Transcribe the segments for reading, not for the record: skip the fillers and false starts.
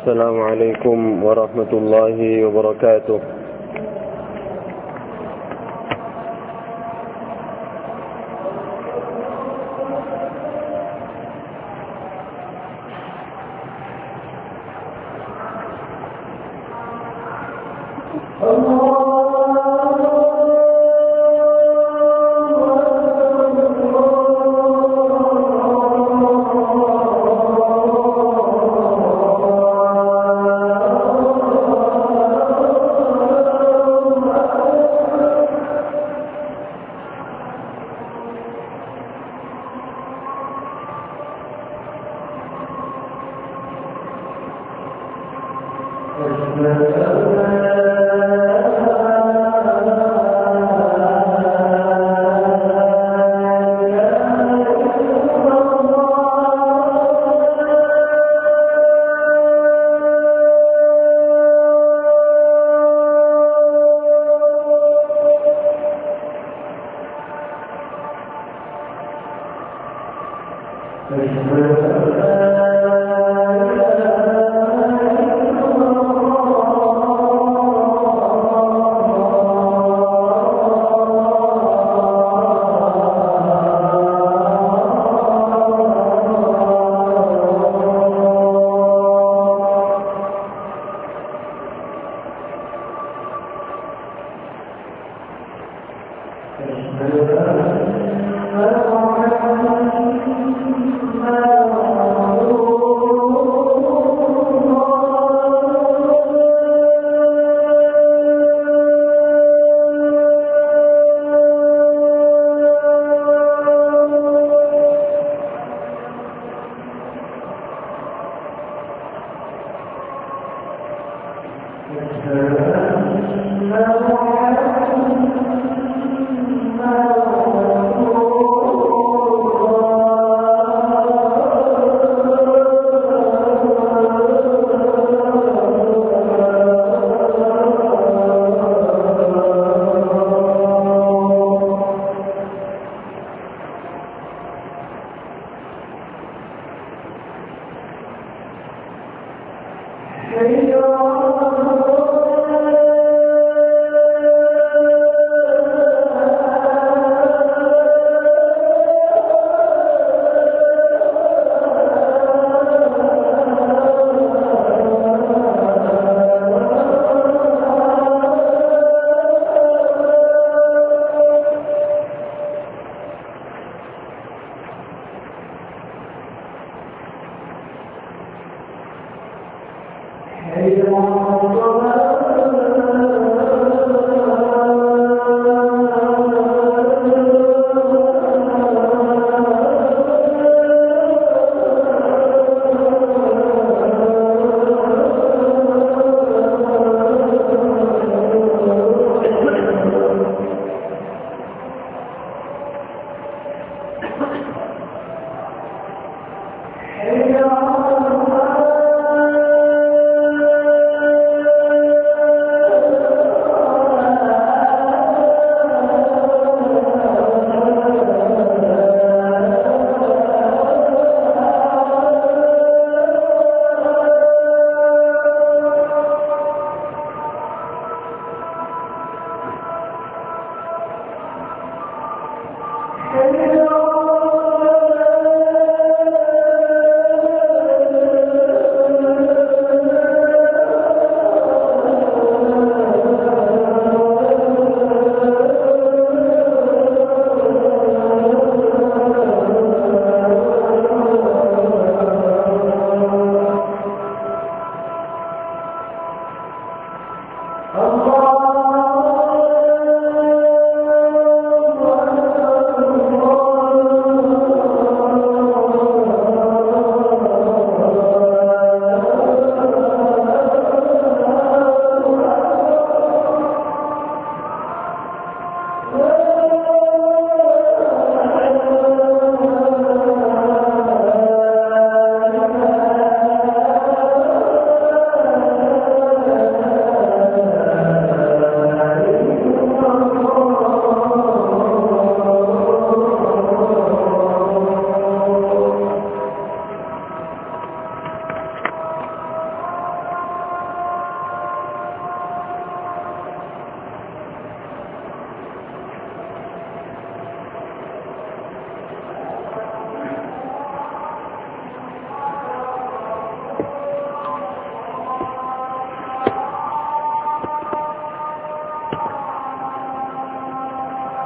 السلام عليكم ورحمة الله وبركاته.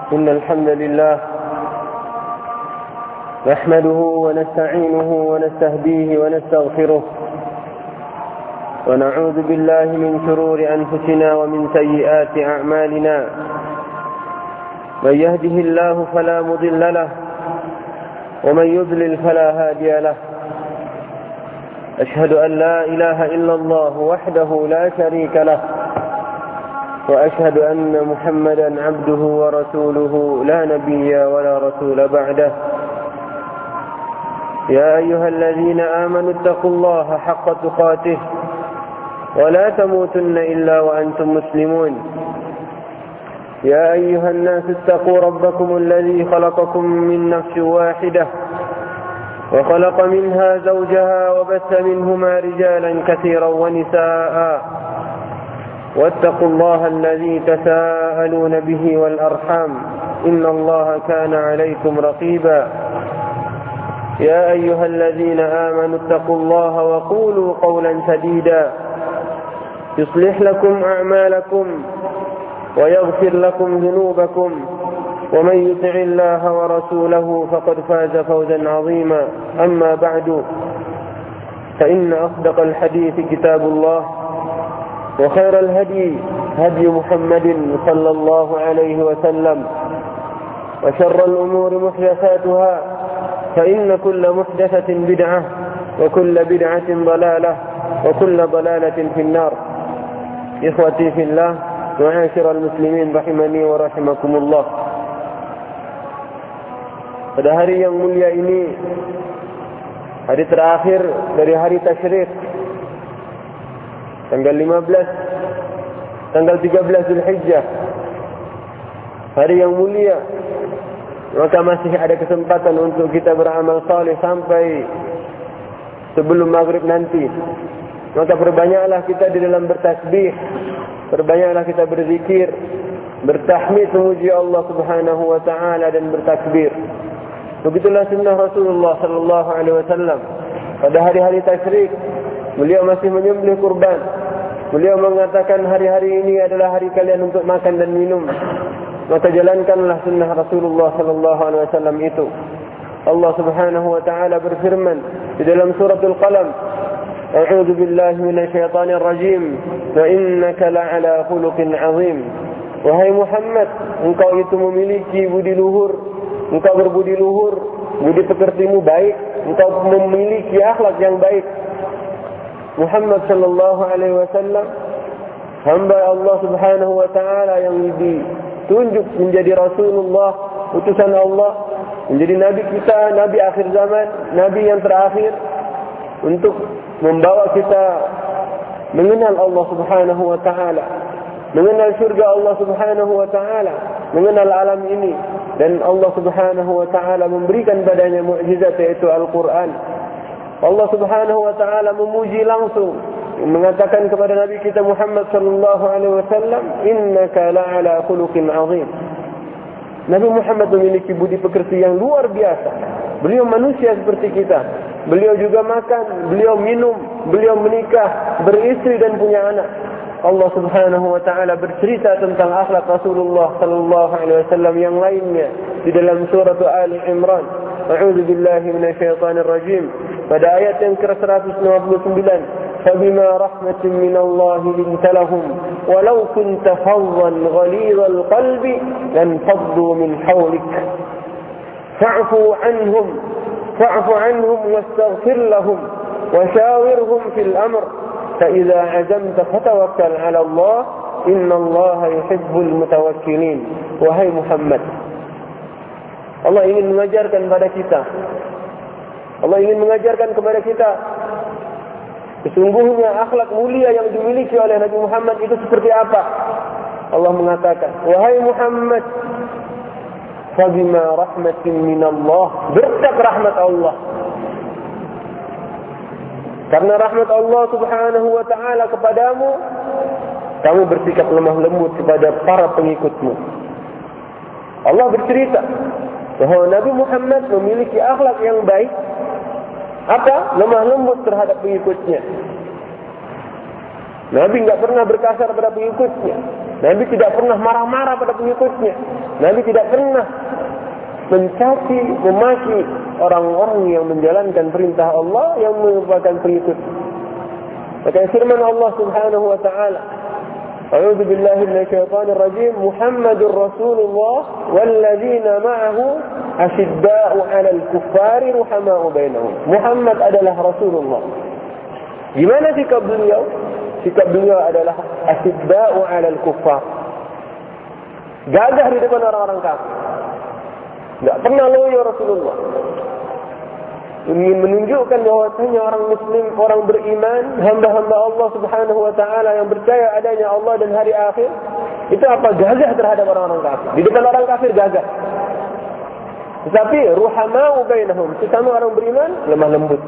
إن الحمد لله نحمده ونستعينه ونستهديه ونستغفره ونعوذ بالله من شرور أنفسنا ومن سيئات أعمالنا من يهده الله فلا مضل له ومن يضلل فلا هادي له أشهد أن لا إله إلا الله وحده لا شريك له وأشهد أن محمدا عبده ورسوله لا نبي ولا رسول بعده يا أيها الذين آمنوا اتقوا الله حق تقاته ولا تموتن إلا وأنتم مسلمون يا أيها الناس اتقوا ربكم الذي خلقكم من نفس واحدة وخلق منها زوجها وبث منهما رجالا كثيرا ونساء واتقوا الله الذي تساءلون به والأرحام إن الله كان عليكم رقيبا يا أيها الذين آمنوا اتقوا الله وقولوا قولا سديدا يصلح لكم أعمالكم ويغفر لكم ذنوبكم ومن يطع الله ورسوله فقد فاز فوزا عظيما أما بعد فإن أصدق الحديث كتاب الله وخير الهدي هدي محمد صلى الله عليه وسلم وشر الأمور محدثاتها فإن كل محدثة بدعة وكل بدعة ضلالة وكل ضلالة في النار إخوتي في الله معاشر المسلمين rahimani wa rahimakumullah. Pada hari yang mulia ini, hari terakhir dari hari tasyrik, tanggal 13 Zulhijjah, hari yang mulia, maka masih ada kesempatan untuk kita beramal saleh sampai sebelum maghrib nanti. Maka perbanyaklah kita di dalam bertasbih, perbanyaklah kita berzikir, bertahmid memuji Allah Subhanahu wa taala dan bertakbir. Begitulah sunnah Rasulullah sallallahu alaihi wasallam. Pada hari-hari tasyrik, beliau masih menyembelih kurban. Beliau mengatakan hari-hari ini adalah hari kalian untuk makan dan minum. Maka jalankanlah sunnah Rasulullah sallallahu alaihi wasallam itu. Allah Subhanahu wa taala berfirman di dalam suratul Qalam, A'udzu billahi minasyaitonir rajim. Fa innaka la'ala khuluqin 'azim. Wahai Muhammad, engkau itu memiliki budi luhur. Engkau berbudi luhur, budi pekertimu baik, engkau memiliki akhlak yang baik. Muhammad sallallahu alaihi wasallam hamba Allah Subhanahu wa taala yang ditunjuk menjadi Rasulullah, utusan Allah, menjadi nabi kita, nabi akhir zaman, nabi yang terakhir, untuk membawa kita mengenal Allah Subhanahu wa taala, mengenal surga Allah Subhanahu wa taala, mengenal alam ini, dan Allah Subhanahu wa taala memberikan padanya mukjizat yaitu Al-Qur'an. Allah Subhanahu wa taala memuji langsung, mengatakan kepada Nabi kita Muhammad sallallahu alaihi wasallam, innaka la'ala khuluqin 'azim. Nabi Muhammad memiliki budi pekerti yang luar biasa. Beliau manusia seperti kita. Beliau juga makan, beliau minum, beliau menikah, beristri dan punya anak. Allah Subhanahu wa taala bercerita tentang akhlak Rasulullah sallallahu alaihi wasallam yang lainnya di dalam surah Ali Imran. A'udzu billahi minasyaitonir rajim. Pada ayat yang ke-159, فَبِمَا رَحْمَةٍ مِّنَ اللَّهِ لِنْتَ لَهُمْ وَلَوْ كُنْتَ فَظًّا غَلِيظَ الْقَلْبِ لَانفَضُّوا مِنْ حَوْلِكَ فَاعْفُ عَنْهُمْ وَاسْتَغْفِرْ لَهُمْ وَشَاوِرْهُمْ فِي الْأَمْرِ فَإِذَا عَزَمْتَ فَتَوَكَّلْ عَلَى اللَّهِ إِنَّ اللَّهَ يُحِبُّ الْمُتَوَكِّلِينَ. Wahai Muhammad, Allah ingin mengajarkan kepada kita, Allah ingin mengajarkan kepada kita sesungguhnya akhlak mulia yang dimiliki oleh Nabi Muhammad itu seperti apa. Allah mengatakan, wahai Muhammad, fabima rahmatin minallah, berkat rahmat Allah. Karena rahmat Allah Subhanahu wa taala kepadamu, kamu bersikap lemah lembut kepada para pengikutmu. Allah bercerita bahwa Nabi Muhammad memiliki akhlak yang baik. Apa? Lemah lembut terhadap pengikutnya. Nabi enggak pernah berkasar pada pengikutnya. Nabi tidak pernah marah-marah pada pengikutnya. Nabi tidak pernah mencaci, memaki orang-orang yang menjalankan perintah Allah yang merupakan pengikut. Maka firman Allah Subhanahu wa taala, A'udzu billahi minasyaitonir rajim, Muhammadur Rasulullah walladzina ma'ahu asyidda'u 'alal kuffari ruhama'u bainahum. Muhammad adalah Rasulullah. Gimana sikap beliau? Sikap beliau adalah asyidda'u 'alal kuffar. Gagah di depan orang-orang kafir. Enggak pernah loyo Rasulullah. Ingin menunjukkan bahwasanya orang muslim, orang beriman, hamba-hamba Allah Subhanahu wa taala yang percaya adanya Allah dan hari akhir, itu apa? Gagah terhadap orang-orang kafir. Di depan orang kafir gagah. Tetapi ruhama'u bainahum, sesama orang beriman lemah lembut.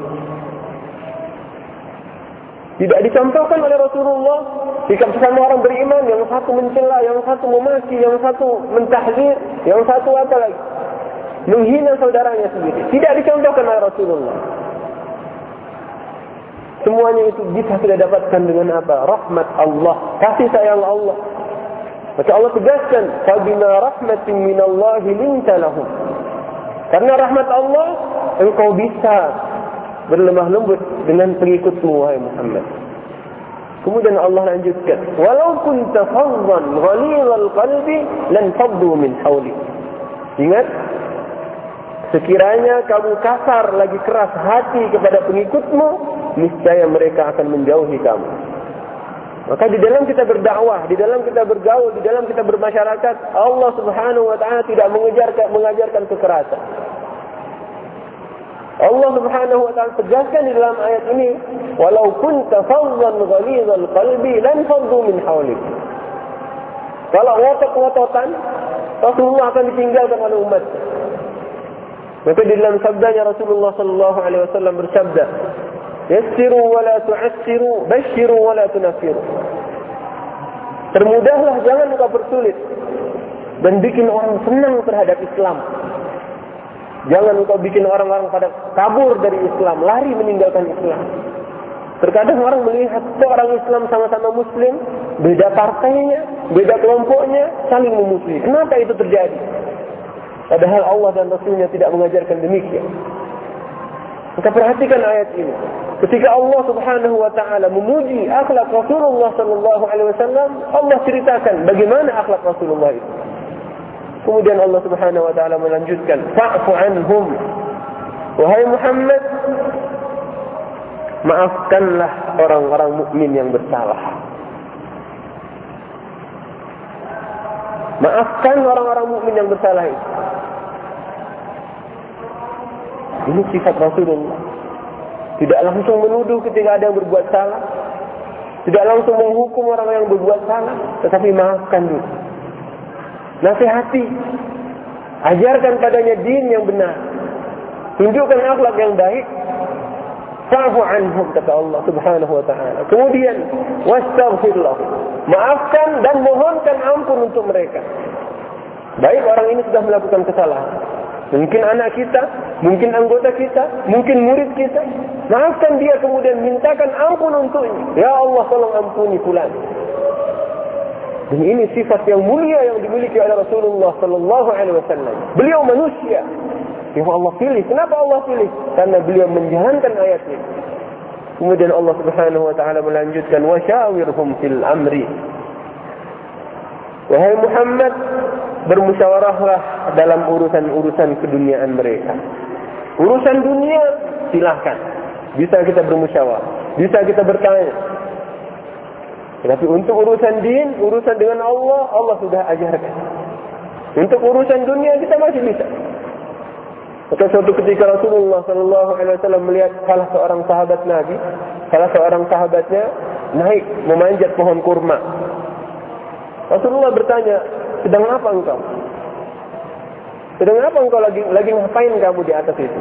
Tidak dicontohkan oleh Rasulullah sikap sesama orang beriman, yang satu mencela, yang satu memaki, yang satu mentahzir, yang satu apa lagi? Menghina saudaranya sendiri. Tidak dicontohkan oleh Rasulullah. Semuanya itu bisa kita dapatkan dengan apa? Rahmat Allah, kasih sayang Allah. Maka Allah tegaskan, "Fabima rahmatin minallahi linta lahum." Karena rahmat Allah, engkau bisa berlemah lembut dengan pengikutmu, wahai Muhammad. Kemudian Allah lanjutkan, "Walau kunta faddan ghalidhal qalbi lan faddu min hawlik." Ingat, sekiranya kamu kasar lagi keras hati kepada pengikutmu, niscaya mereka akan menjauhi kamu. Maka di dalam kita berdakwah, di dalam kita bergaul, di dalam kita bermasyarakat, Allah Subhanahu wa taala tidak mengajarkan kekerasan. Allah Subhanahu wa taala tegaskan di dalam ayat ini, "Walau kunta faddan ghalidhal qalbi lan faddu min hawlik." Kalau ngotot-ngototan, Rasulullah akan ditinggalkan oleh umat. Maka di dalam sabdanya Rasulullah sallallahu alaihi wasallam bersabda, "Yassiru wa la tu'assiru, basyiru wa la tunaffiru." Permudahlah, jangan engkau persulit, dan bikin orang senang terhadap Islam. Jangan engkau bikin orang-orang pada kabur dari Islam, lari meninggalkan Islam. Terkadang orang melihat orang Islam sama-sama Muslim, beda partainya, beda kelompoknya, saling memusuhi. Kenapa itu terjadi? Padahal Allah dan Rasulnya tidak mengajarkan demikian. Maka perhatikan ayat ini. Ketika Allah Subhanahu wa taala memuji akhlak Rasulullah sallallahu alaihi wasallam, Allah ceritakan bagaimana akhlak Rasulullah itu. Kemudian Allah Subhanahu wa taala melanjutkan, "Fa'fu anhum." Wahai Muhammad, maafkanlah orang-orang mukmin yang bersalah. Maafkan orang-orang mukmin yang bersalah itu. Ini sifat Rasulullah. Tidak langsung menuduh ketika ada yang berbuat salah. Tidak langsung menghukum orang yang berbuat salah, tetapi maafkan dulu. Nasihati. Ajarkan padanya din yang benar. Tunjukkan akhlak yang baik. Fa'fu anhum, kata Allah Subhanahu wa ta'ala. Kemudian wastaghfir lahum. Maafkan dan mohonkan ampun untuk mereka. Baik, orang ini sudah melakukan kesalahan. Mungkin anak kita, mungkin anggota kita, mungkin murid kita. Maafkan dia, kemudian mintakan ampun untuknya. Ya Allah, tolong ampuni fulan. Dan ini sifat yang mulia yang dimiliki oleh Rasulullah sallallahu alaihi wasallam. Beliau manusia yang Allah pilih. Kenapa Allah pilih? Karena beliau menjalankan ayat ini. Kemudian Allah Subhanahu wa taala melanjutkan, "Wa syawirhum fil amri." Wahai Muhammad, bermusyawarahlah dalam urusan-urusan keduniaan mereka. Urusan dunia silahkan, bisa kita bermusyawarah, bisa kita bertanya. Tetapi untuk urusan din, urusan dengan Allah, Allah sudah ajarkan. Untuk urusan dunia kita masih bisa. Maka suatu ketika Rasulullah sallallahu alaihi wasallam melihat salah seorang sahabat Nabi, salah seorang sahabatnya naik memanjat pohon kurma. Rasulullah bertanya, "Sedang apa engkau? Sedang apa engkau lagi ngapain kamu di atas itu?"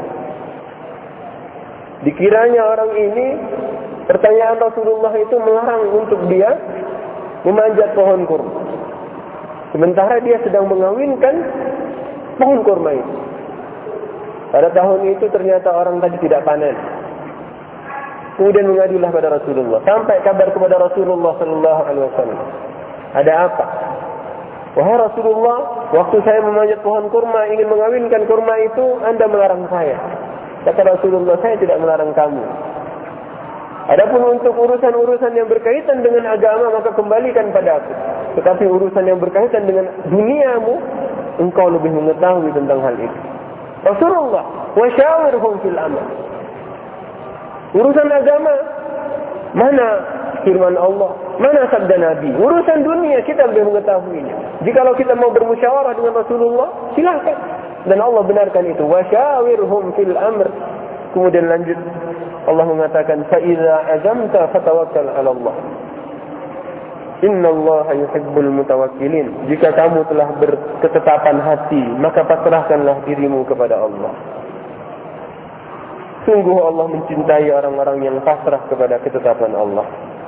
Dikiranya orang ini, pertanyaan Rasulullah itu melarang untuk dia memanjat pohon kurma. Sementara dia sedang mengawinkan pohon kurma itu. Pada tahun itu ternyata orang tadi tidak panen. Kemudian mengadulah pada Rasulullah. Sampai kabar kepada Rasulullah sallallahu alaihi wasallam. Ada apa? Wahai Rasulullah, waktu saya memanjat pohon kurma ingin mengawinkan kurma itu, Anda melarang saya. Kata Rasulullah, saya tidak melarang kamu. Adapun untuk urusan-urusan yang berkaitan dengan agama, maka kembalikan pada aku. Tetapi urusan yang berkaitan dengan duniamu, engkau lebih mengetahui tentang hal itu. Rasulullah, wa syawirhum fil amr. Urusan agama, mana firman Allah, mana sabda Nabi. Urusan dunia kita lebih mengetahuinya. Jikalau kita mau bermusyawarah dengan Rasulullah, silakan. Dan Allah benarkan itu. Wa syawirhum fil amr. Kemudian lanjut Allah mengatakan, fa idza azamta fatawakkal 'ala Allah. Innallaha yuhibbul mutawakkilin. Jika kamu telah berketetapan hati, maka pasrahkanlah dirimu kepada Allah. Sungguh Allah mencintai orang-orang yang pasrah kepada ketetapan Allah.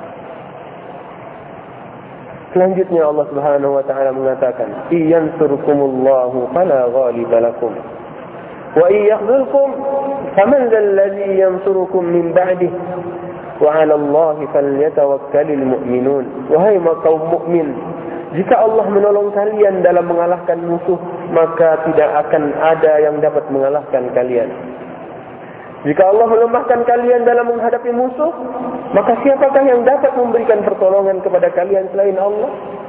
Selanjutnya Allah Subhanahu wa taala mengatakan, "Iyansurkumullahu fala ghaliba lakum wa iyakhzulkum faman dzal ladzi yansurukum min ba'dihi wa 'ala Allahi falyatawakkalul mu'minun." Wahai kaum mukmin, jika Allah menolong kalian dalam mengalahkan musuh, maka tidak akan ada yang dapat mengalahkan kalian. Jika Allah melemahkan kalian dalam menghadapi musuh, maka siapakah yang dapat memberikan pertolongan kepada kalian selain Allah?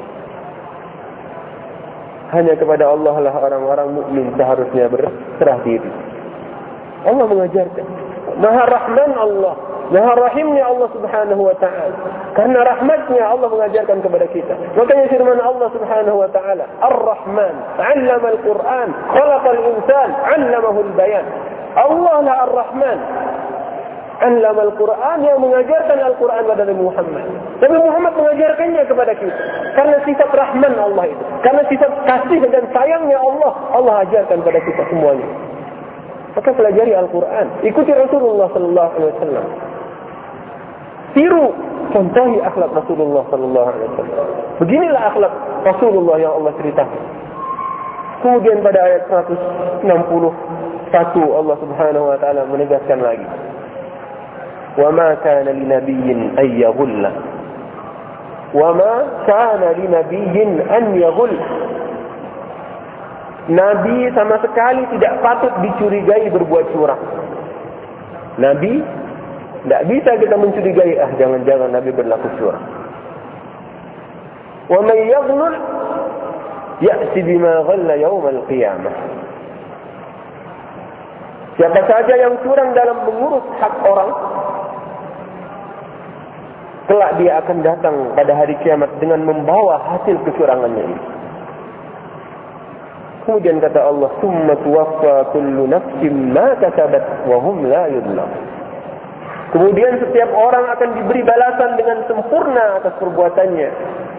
Hanya kepada Allah lah orang-orang mukmin seharusnya berserah diri. Allah mengajarkan. Maha Rahman Allah, Maha Rahimnya Allah Subhanahu wa ta'ala. Karena rahmatnya Allah mengajarkan kepada kita. Makanya firman Allah Subhanahu wa ta'ala, Ar-Rahman 'allama al-Qur'an, khalaqal insan, 'allamahu al-bayan. Allah lah Ar-Rahman, 'allama al-Qur'an, yang mengajarkan Al-Quran kepada Nabi Muhammad. Nabi Muhammad mengajarkannya kepada kita. Karena sifat Rahman Allah itu, karena sifat kasih dan sayangnya Allah, Allah ajarkan kepada kita semuanya. Maka pelajari Al-Quran, ikuti Rasulullah sallallahu alaihi wasallam. Tiru, contohi akhlak Rasulullah sallallahu alaihi wasallam. Beginilah akhlak Rasulullah yang Allah ceritakan. Kemudian pada ayat 161 Allah Subhanahu wa taala menegaskan lagi, "Wa ma kana linabiyyin an yaghulla." Wa ma kana linabiyyin an yaghulla. Nabi sama sekali tidak patut dicurigai berbuat curang. Nabi tidak bisa kita mencurigai, jangan-jangan Nabi berlaku curang. Wa man yaghlul ya'ti bima ghalla yaumal qiyamah. Siapa saja yang curang dalam mengurus hak orang, kelak dia akan datang pada hari kiamat dengan membawa hasil kecurangannya ini. Kemudian kata Allah, "Tsumma tuwaffa kullu nafsin ma kasabat wa hum la yudlamun." Kemudian setiap orang akan diberi balasan dengan sempurna atas perbuatannya.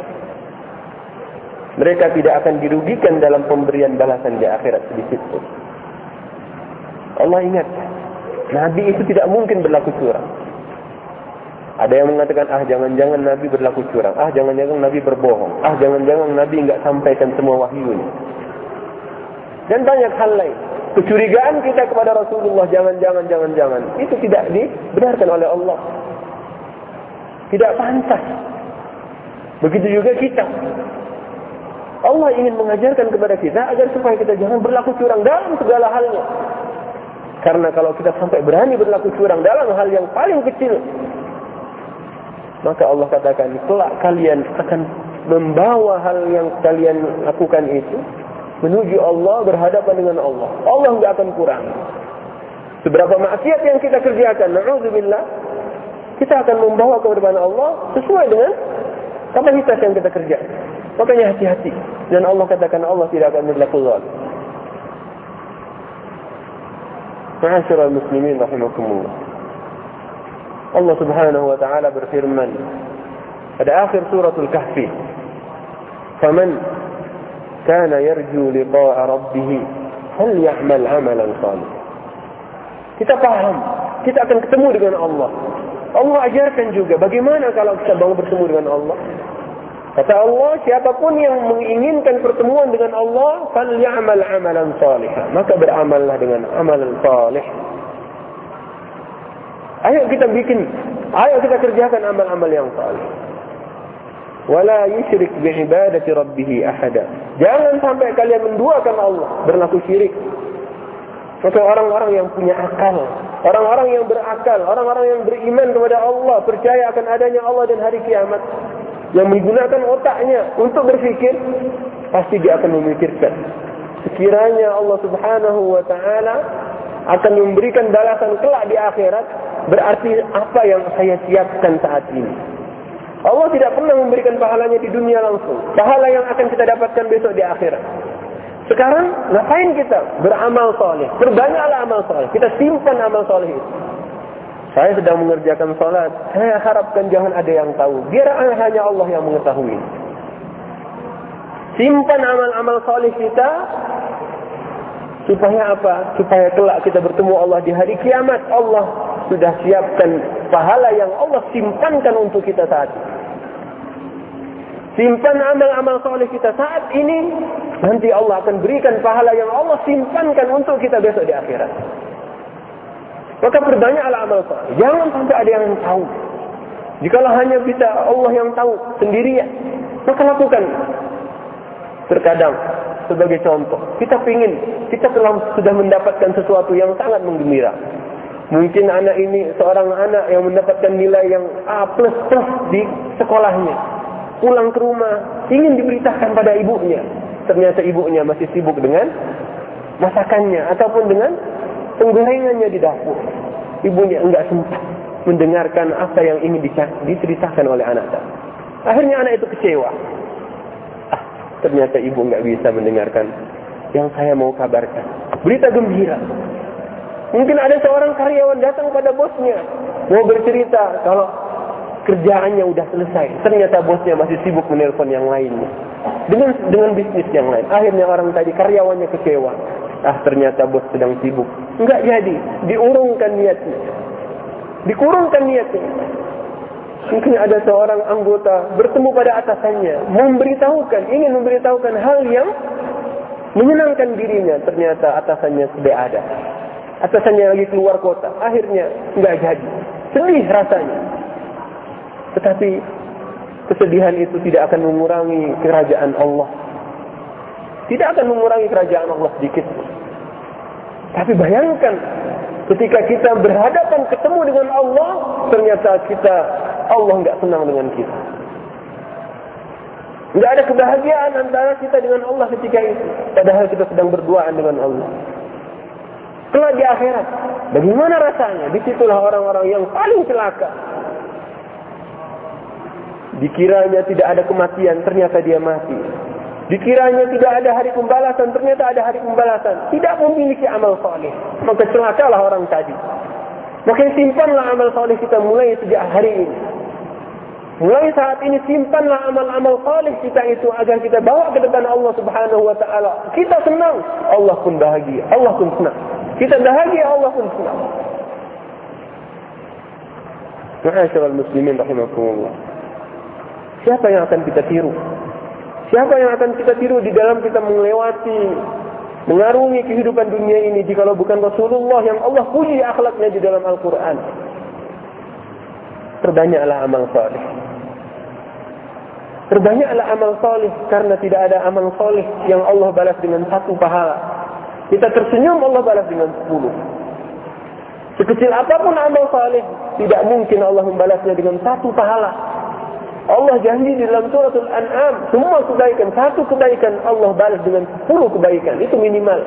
Mereka tidak akan dirugikan dalam pemberian balasan di akhirat sedikit pun. Allah ingat, Nabi itu tidak mungkin berlaku curang. Ada yang mengatakan, jangan-jangan Nabi berlaku curang. Jangan-jangan Nabi berbohong. Jangan-jangan Nabi enggak sampaikan semua wahyunya. Dan banyak hal lain. Kecurigaan kita kepada Rasulullah, jangan-jangan. Itu tidak dibenarkan oleh Allah. Tidak pantas. Begitu juga kita. Allah ingin mengajarkan kepada kita agar supaya kita jangan berlaku curang dalam segala halnya. Karena kalau kita sampai berani berlaku curang dalam hal yang paling kecil, maka Allah katakan, kelak kalian akan membawa hal yang kalian lakukan itu menuju Allah, berhadapan dengan Allah. Allah tidak akan kurang. Seberapa maksiat yang kita kerjakan, na'udzubillah, kita akan membawa ke hadapan Allah sesuai dengan kapasitas yang kita kerjakan. Makanya hati-hati. Dan Allah katakan Allah tidak akan berlaku zalim. Ma'asyiral muslimin rahimakumullah. Allah Subhanahu wa taala berfirman pada akhir suratul Kahfi, "Faman kana yarju liqa'a rabbih falya'mal 'amalan salih." Kita paham, kita akan ketemu dengan Allah. Allah ajarkan juga bagaimana kalau kita mau bertemu dengan Allah. Kata Allah, siapapun yang menginginkan pertemuan dengan Allah, falya'mal 'amalan salihah, maka beramallah dengan amalan salih. Ayo kita bikin Ayo kita kerjakan amal-amal yang saleh. Wala yusyrik bi'ibadati rabbih ahada. Jangan sampai kalian menduakan Allah, berlaku syirik. Maka orang-orang yang punya akal, orang-orang yang berakal, orang-orang yang beriman kepada Allah, percaya akan adanya Allah dan hari kiamat, yang menggunakan otaknya untuk berfikir, pasti dia akan memikirkan. Sekiranya Allah Subhanahu wa ta'ala akan memberikan balasan kelak di akhirat, berarti apa yang saya siapkan saat ini. Allah tidak pernah memberikan pahalanya di dunia langsung. Pahala yang akan kita dapatkan besok di akhirat. Sekarang, ngapain kita beramal soleh? Perbanyaklah amal soleh. Kita simpan amal soleh itu. Saya sedang mengerjakan sholat. Saya harapkan jangan ada yang tahu. Biar hanya Allah yang mengetahui. Simpan amal-amal soleh kita. Supaya apa? Supaya kelak kita bertemu Allah di hari kiamat. Allah sudah siapkan pahala yang Allah simpankan untuk kita saat ini. Simpan amal-amal soleh kita saat ini, nanti Allah akan berikan pahala yang Allah simpankan untuk kita besok di akhirat. Maka perbanyaklah amal soleh. Jangan sampai ada yang tahu. Jikalau hanya bisa Allah yang tahu sendirian, maka lakukan. Terkadang, sebagai contoh, kita sudah mendapatkan sesuatu yang sangat menggembira. Mungkin anak ini seorang anak yang mendapatkan nilai yang A++ di sekolahnya. Pulang ke rumah, ingin diberitakan pada ibunya. Ternyata ibunya masih sibuk dengan masakannya ataupun dengan penggorengannya di dapur. Ibunya enggak sempat mendengarkan apa yang ingin diceritakan oleh anak tadi. Akhirnya anak itu kecewa. Ternyata ibu enggak bisa mendengarkan yang saya mau kabarkan. Berita gembira. Mungkin ada seorang karyawan datang pada bosnya, mau bercerita kalau kerjaannya udah selesai. Ternyata bosnya masih sibuk menelpon yang lainnya. Dengan bisnis yang lain. Akhirnya orang tadi karyawannya kecewa. Ternyata bos sedang sibuk. Enggak jadi. Diurungkan niatnya. Dikurungkan niatnya. Mungkin ada seorang anggota bertemu pada atasannya. Ingin memberitahukan hal yang menyenangkan dirinya. Ternyata atasannya sudah ada. Atasannya lagi keluar kota. Akhirnya enggak jadi. Sedih rasanya. Tetapi kesedihan itu tidak akan mengurangi kerajaan Allah. Tidak akan mengurangi kerajaan Allah sedikit. Tapi bayangkan ketika kita berhadapan ketemu dengan Allah, ternyata Allah enggak senang dengan kita. Enggak ada kebahagiaan antara kita dengan Allah ketika itu. Padahal kita sedang berduaan dengan Allah. Kelak di akhirat, bagaimana rasanya? Disitulah orang-orang yang paling celaka. Dikiranya tidak ada kematian, ternyata dia mati. Dikiranya tidak ada hari pembalasan, ternyata ada hari pembalasan. Tidak memiliki amal soleh, maka celakalah orang tadi. Maka simpanlah amal soleh kita mulai sejak hari ini. Mulai saat ini simpanlah amal-amal soleh kita itu agar kita bawa ke depan Allah Subhanahu wa ta'ala. Kita senang, Allah pun bahagia, Allah pun senang. Kita bahagia, Allah pun senang. Ma'asyiral muslimin rahimakumullah. Siapa yang akan kita tiru? Siapa yang akan kita tiru di dalam kita mengarungi kehidupan dunia ini jikalau bukan Rasulullah yang Allah puji akhlaknya di dalam Al-Quran? Perbanyaklah amal saleh. Perbanyaklah amal saleh, karena tidak ada amal saleh yang Allah balas dengan 1 pahala. Kita tersenyum, Allah balas dengan 10. Sekecil apapun amal saleh, tidak mungkin Allah membalasnya dengan 1 pahala. Allah janji di dalam suratul An'am, semua kebaikan, 1 kebaikan Allah balas dengan 10 kebaikan. Itu minimal.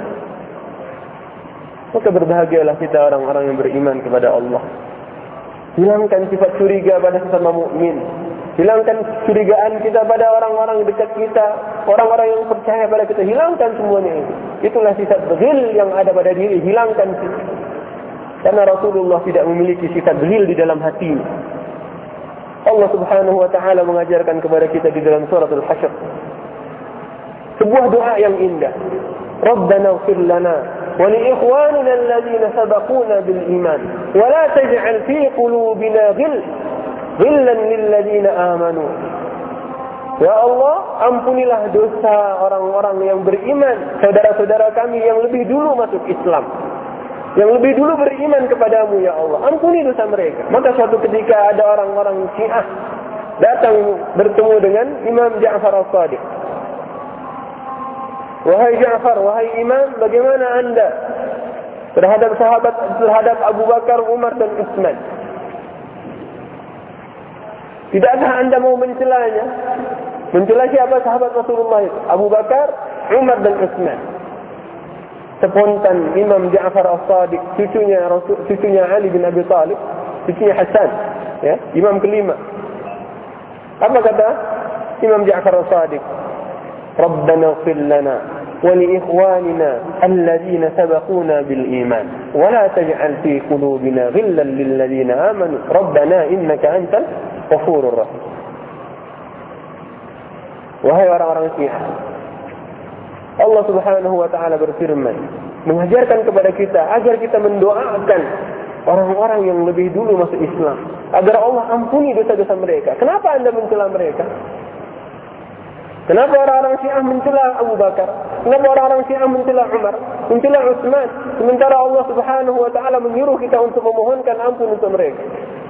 Maka berbahagialah kita orang-orang yang beriman kepada Allah. Hilangkan sifat curiga pada sesama mukmin. Hilangkan curigaan kita pada orang-orang dekat kita, orang-orang yang percaya pada kita. Hilangkan semuanya itu. Itulah sifat ghil yang ada pada diri. Hilangkan itu. Karena Rasulullah tidak memiliki sifat ghil di dalam hatinya. Allah Subhanahu wa ta'ala mengajarkan kepada kita di dalam suratul Hasyr sebuah doa yang indah. Rabbana ighfir lana wa li ikhwanina alladhina sabaquna bil iman wa la taj'al fi qulubina ghillan lil ladzina amanu. Ya Allah, ampunilah dosa orang-orang yang beriman, saudara-saudara kami yang lebih dulu masuk Islam. yang lebih dulu beriman kepadamu ya Allah, ampuni dosa mereka. Maka suatu ketika ada orang-orang Syiah datang bertemu dengan Imam Ja'far as-Shadiq. Wahai Ja'far, wahai Imam, bagaimana anda terhadap sahabat, terhadap Abu Bakar, Umar dan Utsman? Tidakkah anda mau mencelanya? Mencela siapa sahabat Rasulullah itu? Abu Bakar, Umar dan Utsman. Spontan Imam Ja'far as-Shadiq, cucunya Ali bin Abi Thalib, cucunya Hasan, ya, imam kelima. Apa kata Imam Ja'far as-Shadiq? Rabbana ighfir lana wa li ikhwanina alladhina sabaquna bil iman wa la taj'al fi qulubina ghillan lil ladzina amanu rabbana innaka antal ghafurur rahim. Wahai orang-orang Syiah, Allah Subhanahu wa taala berfirman, mengajarkan kepada kita agar kita mendoakan orang-orang yang lebih dulu masuk Islam agar Allah ampuni dosa-dosa mereka. Kenapa anda mencela mereka? Kenapa orang-orang Syiah mencela Abu Bakar? Kenapa orang-orang Syiah mencela Umar, mencela Utsman, sementara Allah Subhanahu wa taala menyuruh kita untuk memohonkan ampun untuk mereka?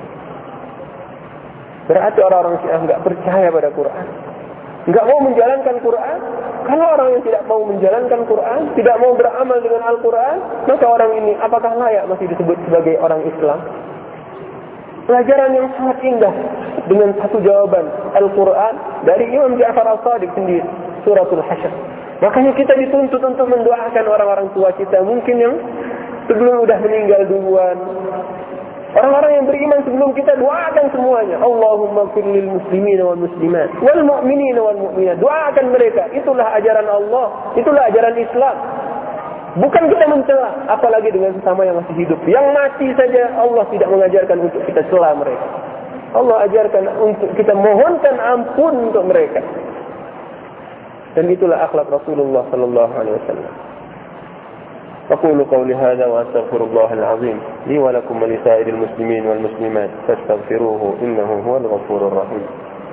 Berarti orang-orang Syiah enggak percaya pada Quran, enggak mau menjalankan Quran. Kalau orang yang tidak mau menjalankan Quran, tidak mau beramal dengan Al-Quran, maka orang ini apakah layak masih disebut sebagai orang Islam? Pelajaran yang sangat indah dengan satu jawaban Al-Quran dari Imam Ja'far as-Shadiq sendiri, Suratul Hasyr. Makanya kita dituntut untuk mendoakan orang-orang tua kita, mungkin yang sebelum sudah meninggal duluan. Orang-orang yang beriman sebelum kita, doakan semuanya. Allahumma ighfir lil muslimina wal muslimat wal mu'minina wal mu'minat. Doakan mereka. Itulah ajaran Allah, itulah ajaran Islam. Bukan kita mencela, apalagi dengan sesama yang masih hidup. Yang mati saja Allah tidak mengajarkan untuk kita cela mereka. Allah ajarkan untuk kita mohonkan ampun untuk mereka. Dan itulah akhlak Rasulullah sallallahu alaihi wasallam. أقول قولي هذا وأستغفر الله العظيم لي ولكم ولسائر المسلمين والمسلمات فاستغفروه إنه هو الغفور الرحيم.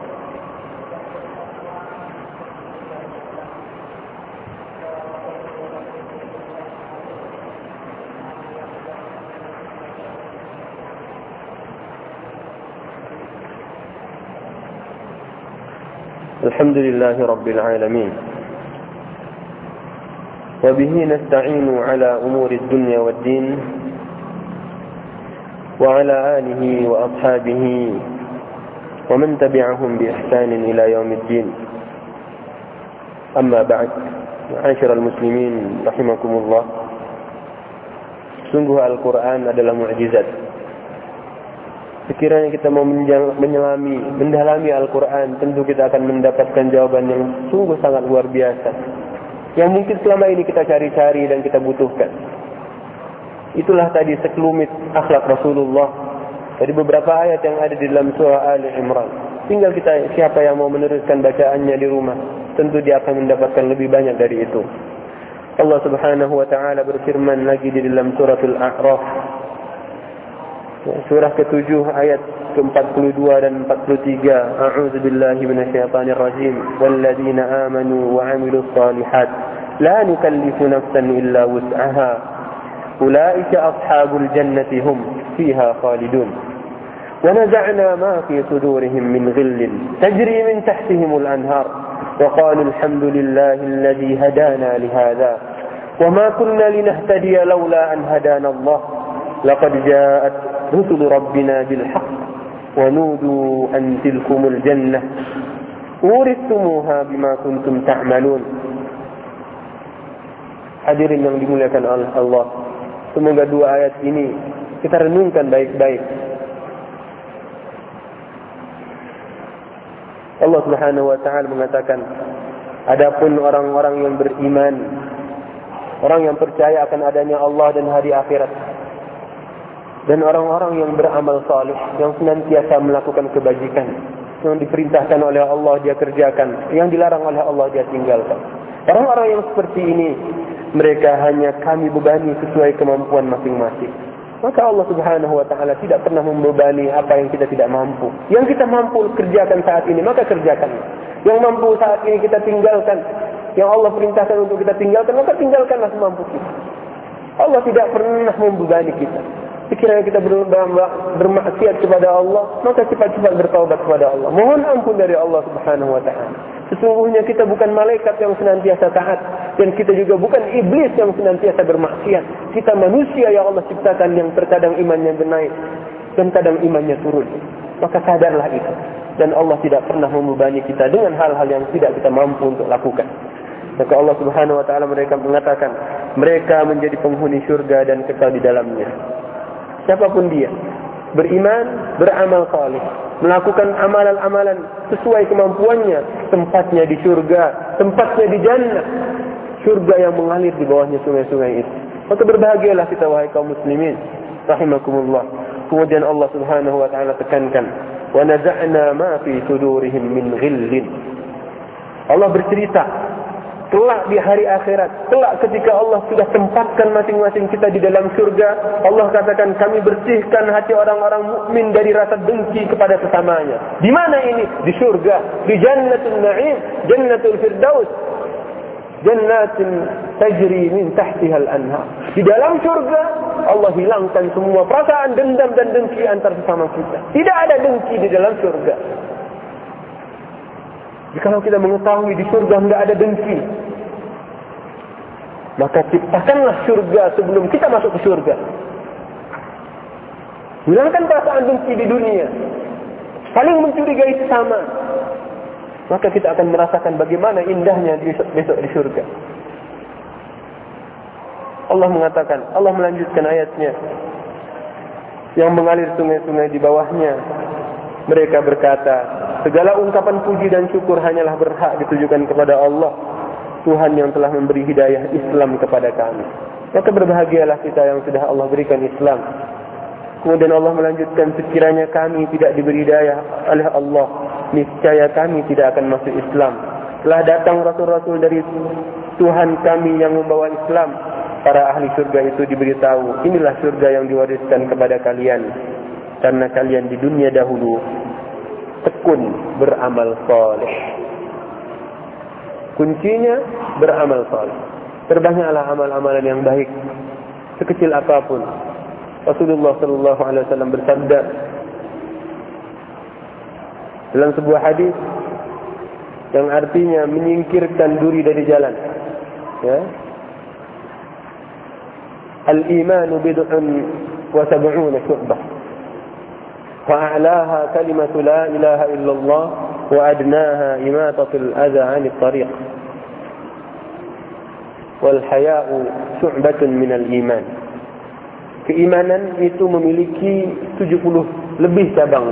الحمد لله رب العالمين وبه نستعين على أمور الدنيا والدين وعلى آله وأصحابه ومن تبعهم بإحسان إلى يوم الدين. أما بعد، معاشر المسلمين رحمكم الله. Sungguh Al-Quran adalah mukjizat. Sekiranya kita mau mendalami Al-Quran, tentu kita akan mendapatkan jawaban yang sungguh sangat luar biasa, yang mungkin selama ini kita cari-cari dan kita butuhkan. Itulah tadi sekelumit akhlak Rasulullah dari beberapa ayat yang ada di dalam surah Ali Imran. Tinggal kita, siapa yang mau meneruskan bacaannya di rumah, tentu dia akan mendapatkan lebih banyak dari itu. Allah Subhanahu wa taala berfirman lagi di dalam suratul A'raf, surah ke-7 ayat ke-42 dan 43. A'udzu billahi minasyaitonir rajim. Walladzina amanu wa 'amilus shalihat la nukallifu nafsan illa wus'aha. Ulaika ashabul jannati hum fiha khalidun. Wa naza'na ma fi sudurihim min ghillin tajri min tahtihimul anhar. Wa qalu alhamdulillahi alladhi hadana li hadha wa ma kunna linahtadiya laula an hadana Allah. Laqad ja'at rusul rabbina bil haqq wa nudu an tilkumul jannah uristumuha bima kuntum ta'malun. Hadirin yang dimuliakan oleh Allah, semoga dua ayat ini kita renungkan baik-baik. Allah Subhanahu wa taala mengatakan, adapun orang-orang yang beriman, orang yang percaya akan adanya Allah dan hari akhirat, dan orang-orang yang beramal salih, yang senantiasa melakukan kebajikan, yang diperintahkan oleh Allah dia kerjakan, yang dilarang oleh Allah dia tinggalkan. Orang-orang yang seperti ini, mereka hanya kami bebani sesuai kemampuan masing-masing. Maka Allah Subhanahu wa taala tidak pernah membebani apa yang kita tidak mampu. Yang kita mampu kerjakan saat ini, maka kerjakan. Yang mampu saat ini kita tinggalkan. Yang Allah perintahkan untuk kita tinggalkan, maka tinggalkanlah semampu kita. Allah tidak pernah membebani kita. Sekiranya kita bermaksiat kepada Allah, maka cepat-cepat bertaubat kepada Allah. Mohon ampun dari Allah Subhanahu wa taala. Sesungguhnya kita bukan malaikat yang senantiasa taat, dan kita juga bukan iblis yang senantiasa bermaksiat. Kita manusia yang Allah ciptakan yang terkadang imannya naik dan kadang imannya turun. Maka sadarlah itu. Dan Allah tidak pernah membebani kita dengan hal-hal yang tidak kita mampu untuk lakukan. Maka Allah Subhanahu wa taala mereka mengatakan, mereka menjadi penghuni syurga dan kekal di dalamnya. Siapapun dia, beriman, beramal saleh, melakukan amalan-amalan sesuai kemampuannya, tempatnya di syurga, tempatnya di jannah. Syurga yang mengalir di bawahnya sungai-sungai itu. Maka berbahagialah kita wahai kaum muslimin rahimakumullah. Kemudian Allah Subhanahu wa taala tekankan, wa naza'na ma fi sudurihim min ghillin. Allah bercerita kelak di hari akhirat, kelak ketika Allah sudah tempatkan masing-masing kita di dalam surga, Allah katakan kami bersihkan hati orang-orang mukmin dari rasa dengki kepada sesamanya. Di mana ini? Di surga, di Jannatul Na'im, Jannatul Firdaus, Jannatin tajri min tahtiha al-anhar. Di dalam surga Allah hilangkan semua perasaan dendam dan dengki antar sesama kita. Tidak ada dengki di dalam surga. Kalau kita mengetahui di surga tidak ada dengki, maka ciptakanlah surga sebelum kita masuk ke surga. Hilangkan perasaan dengki di dunia, saling mencurigai sesama, maka kita akan merasakan bagaimana indahnya besok di surga. Allah mengatakan, Allah melanjutkan ayatnya, yang mengalir sungai-sungai di bawahnya. Mereka berkata, segala ungkapan puji dan syukur hanyalah berhak ditujukan kepada Allah, Tuhan yang telah memberi hidayah Islam kepada kami. Maka berbahagialah kita yang sudah Allah berikan Islam. Kemudian Allah melanjutkan, sekiranya kami tidak diberi hidayah oleh Allah, niscaya kami tidak akan masuk Islam. Telah datang rasul-rasul dari Tuhan kami yang membawa Islam. Para ahli surga itu diberitahu, inilah surga yang diwariskan kepada kalian, karena kalian di dunia dahulu tekun beramal saleh. Kuncinya beramal saleh. Perbanyaklah amal-amalan yang baik, sekecil apapun. Rasulullah sallallahu alaihi wasallam bersabda dalam sebuah hadis yang artinya menyingkirkan duri dari jalan, ya. Al-imanu bid'un wa sab'una syu'bah. فأعلاها كلمة لا إله إلا الله وأدناها إماتة الأذى عن الطريق والحياء شعبة من الإيمان. Keimanan itu memiliki 70 lebih cabang.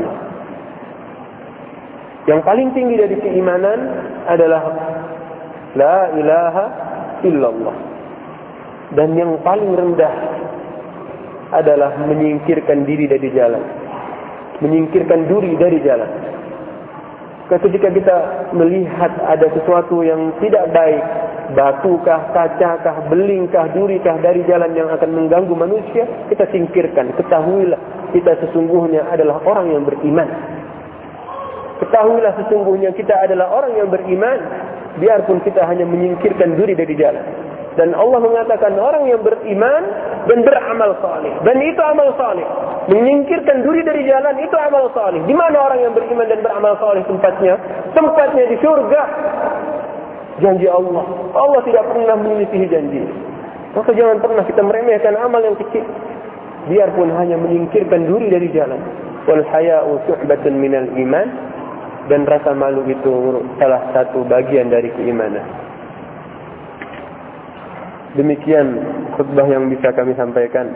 Yang paling tinggi dari keimanan adalah La ilaha illallah. Dan yang paling rendah adalah menyingkirkan diri dari jalan, menyingkirkan duri dari jalan. Ketika kita melihat ada sesuatu yang tidak baik, batukah, kacakah, belingkah, durikah dari jalan yang akan mengganggu manusia, kita singkirkan. Ketahuilah kita sesungguhnya adalah orang yang beriman. Ketahuilah sesungguhnya kita adalah orang yang beriman, biarpun kita hanya menyingkirkan duri dari jalan. Dan Allah mengatakan orang yang beriman dan beramal saleh, dan itu amal saleh. Menyingkirkan duri dari jalan itu amal saleh. Di mana orang yang beriman dan beramal saleh tempatnya? Tempatnya di surga. Janji Allah. Allah tidak pernah menyelisihi janji. Maka jangan pernah kita meremehkan amal yang kecil, biarpun hanya menyingkirkan duri dari jalan. Wal haya'u syu'batun minal iman. Dan rasa malu itu salah satu bagian dari keimanan. Demikian khutbah yang bisa kami sampaikan,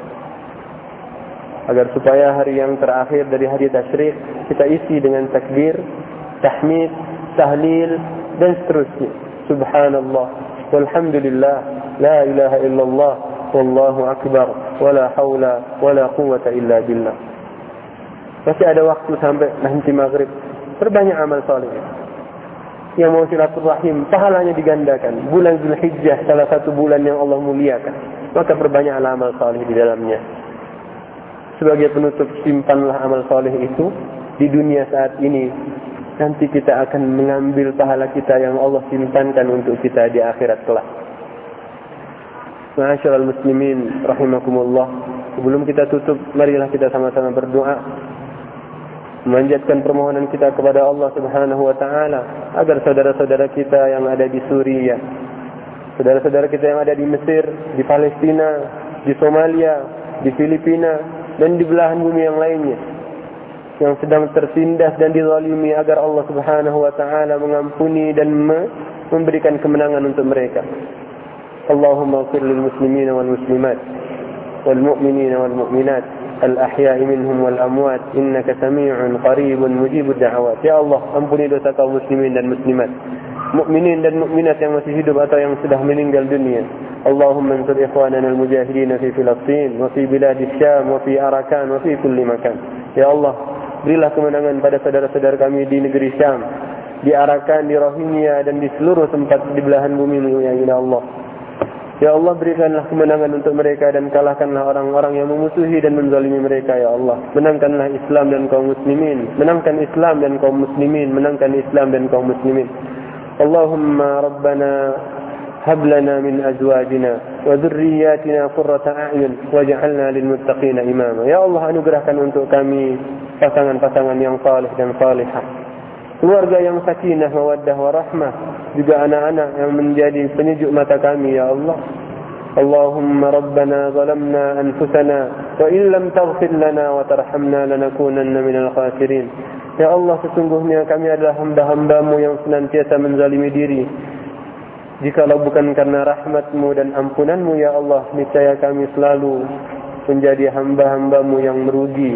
agar supaya hari yang terakhir dari hari tasyrik kita isi dengan takbir, tahmid, tahlil dan seterusnya. Subhanallah, walhamdulillah, la ilaha illallah, wallahu akbar, wala hawla wala quwwata illa billah. Masih ada waktu sampai nanti maghrib. Perbanyak amal saleh. Yang mau silaturahim, pahalanya digandakan. Bulan Zulhijjah salah satu bulan yang Allah muliakan. Maka perbanyaklah amal saleh di dalamnya. Sebagai penutup, simpanlah amal saleh itu di dunia saat ini. Nanti kita akan mengambil pahala kita yang Allah simpankan untuk kita di akhirat kelak. Ma'asyiral muslimin rahimakumullah. Sebelum kita tutup, marilah kita sama-sama berdoa, memanjatkan permohonan kita kepada Allah Subhanahu wa taala agar saudara-saudara kita yang ada di Suriah, saudara-saudara kita yang ada di Mesir, di Palestina, di Somalia, di Filipina dan di belahan bumi yang lainnya yang sedang tertindas dan dizalimi, agar Allah Subhanahu wa taala mengampuni dan memberikan kemenangan untuk mereka. Allahumma ighfir lil muslimin wal muslimat wal mu'minin wal mu'minat al ahya'i minhum wal amwat innaka samii'un qaribun mujibud da'awat. Ya Allah, ampuni dosa kaum muslimin dan muslimat, mukminin dan mukminat yang masih hidup atau yang sudah meninggal dunia. Allahumma ansur ikhwanana al-mujahidin fi Filastin wa fi bilad Syam wa fi Arakan wa fi kulli makan. Ya Allah, berilah kemenangan pada saudara-saudara kami di negeri Syam, di Arakan, di Rohingya dan di seluruh tempat di belahan bumi yang indah Allah. Ya Allah, berikanlah kemenangan untuk mereka dan kalahkanlah orang-orang yang memusuhi dan menzalimi mereka. Ya Allah, menangkanlah Islam dan kaum muslimin, menangkan Islam dan kaum muslimin, menangkan Islam dan kaum muslimin. Allahumma rabbana hab lana min azwajina wa dhurriyyatina qurrata a'yun waj'alna lil muttaqina imama. Ya Allah, anugerahkan untuk kami pasangan-pasangan yang saleh dan salihah, keluarga yang sakinah, mawaddah, warahmah, juga anak-anak yang menjadi penyejuk mata kami. Ya Allah, Allahumma rabbana zalamna anfusana wa in lam taghfir lana wa tarhamna lanakunanna minal khasirin. Ya Allah, sesungguhnya kami adalah hamba-hamba-Mu yang senantiasa menzalimi diri. Jikalau bukan karena rahmat-Mu dan ampunan-Mu, ya Allah, niscaya kami selalu menjadi hamba-hamba-Mu yang merugi.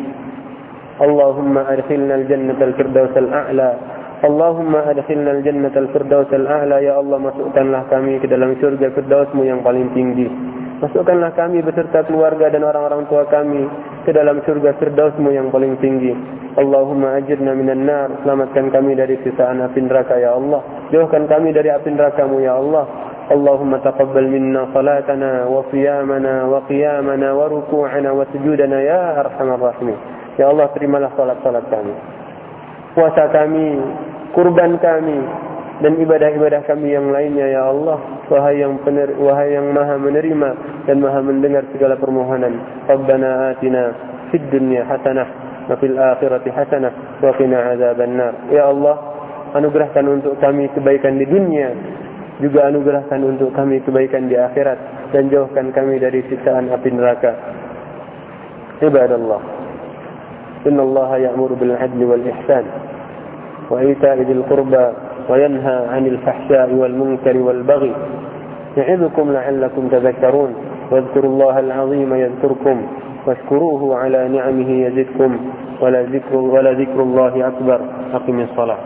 Allahumma adkhilna al-jannata al-firdaus al-a'la. Allahumma adkhilna al-jannata al-firdaus al-a'la. Ya Allah, masukkanlah kami ke dalam syurga firdaus-Mu yang paling tinggi. Masukkanlah kami beserta keluarga dan orang-orang tua kami ke dalam syurga firdaus-Mu yang paling tinggi. Allahumma ajirna minan nar. Selamatkan kami dari siksaan api neraka, ya Allah. Jauhkan kami dari api neraka-Mu, ya Allah. Allahumma taqabbal minna salatana wa siyamana wa qiyamana wa ruku'ana wa sujudana ya arhamar rahimin. Ya Allah, terimalah salat-salat kami, puasa kami, kurban kami, dan ibadah-ibadah kami yang lainnya, ya Allah. Wahai yang maha menerima dan maha mendengar segala permohonan. Rabbana atina fid dunya hasanah wa fil akhirati hasanah wa qina adzabannar. Ya Allah, anugerahkan untuk kami kebaikan di dunia, juga anugerahkan untuk kami kebaikan di akhirat, dan jauhkan kami dari siksaan api neraka. Ibadallah, inna Allah ya'muru bil 'adli wal ihsan wa ita'i dzil qurba وينهى عن الفحشاء والمنكر والبغي يعظكم لعلكم تذكرون واذكروا الله العظيم يذكركم واشكروه على نعمه يزدكم ولذكر الله أكبر. أقم الصلاة.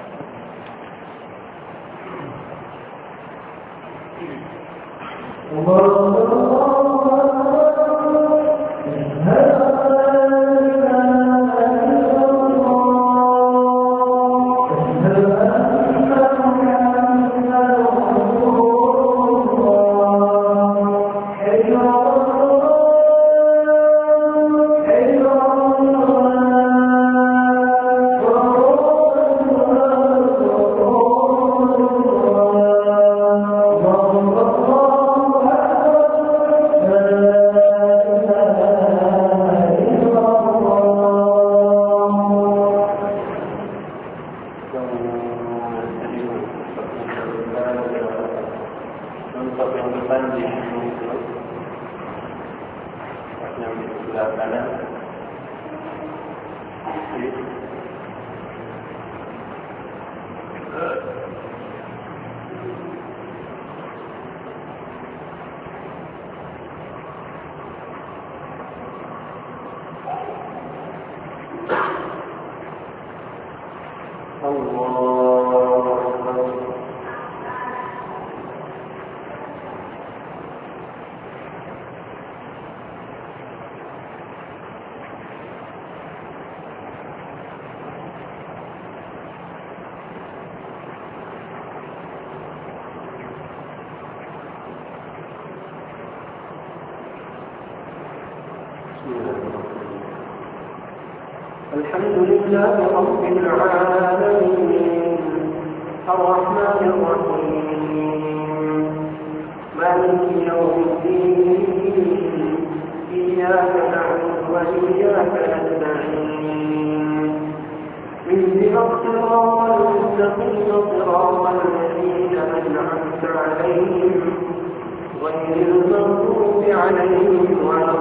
الحمد لله رب العالمين الرحمن الرحيم مالك مالك يوم الدين إياك نعبد وإياك نستعين اهدنا الصراط المستقيم صراط الذين أنعمت عليهم غير المغضوب عليهم ولا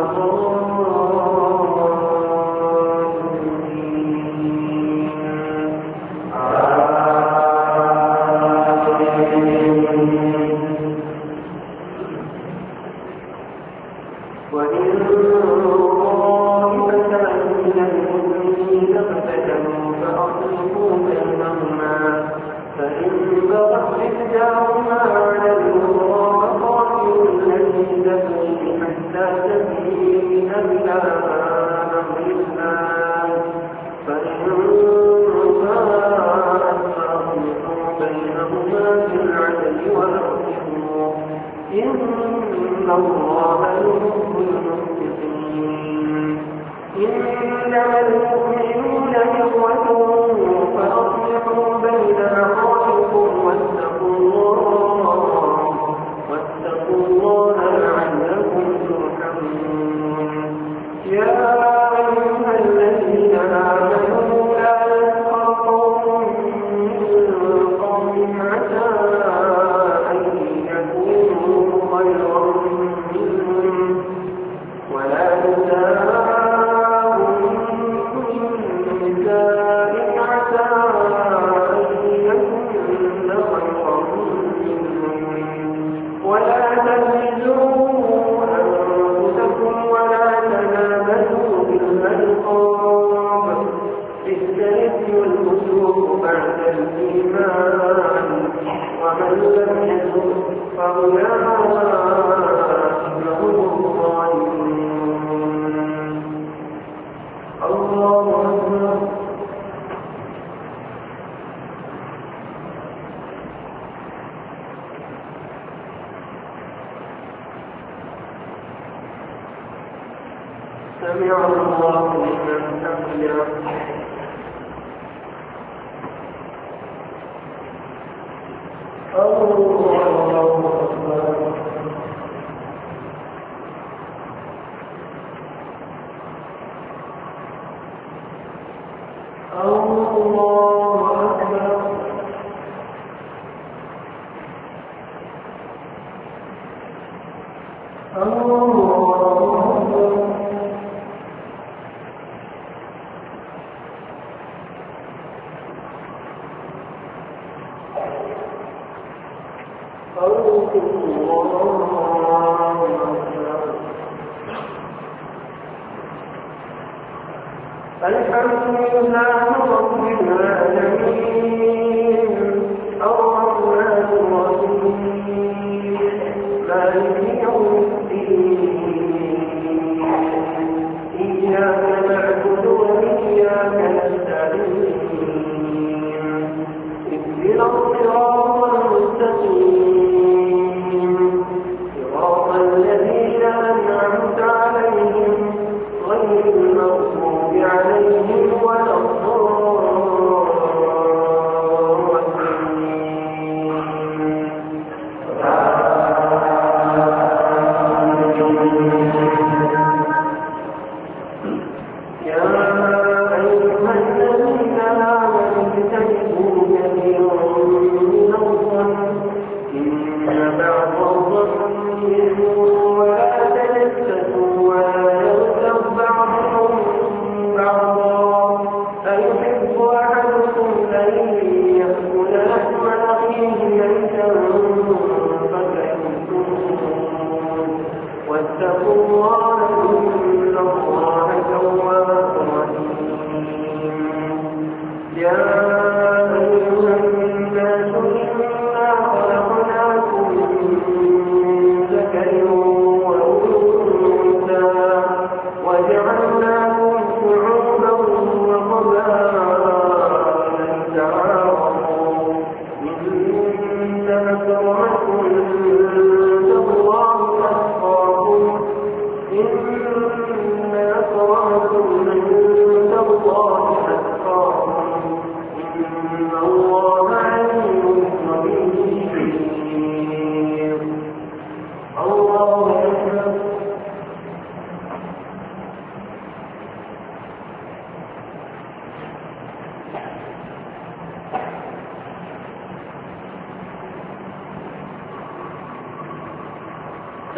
سمع الله لمن حمده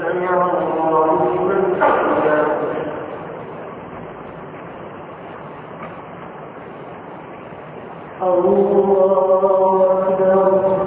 سمع الله لمن حمده الله أكبر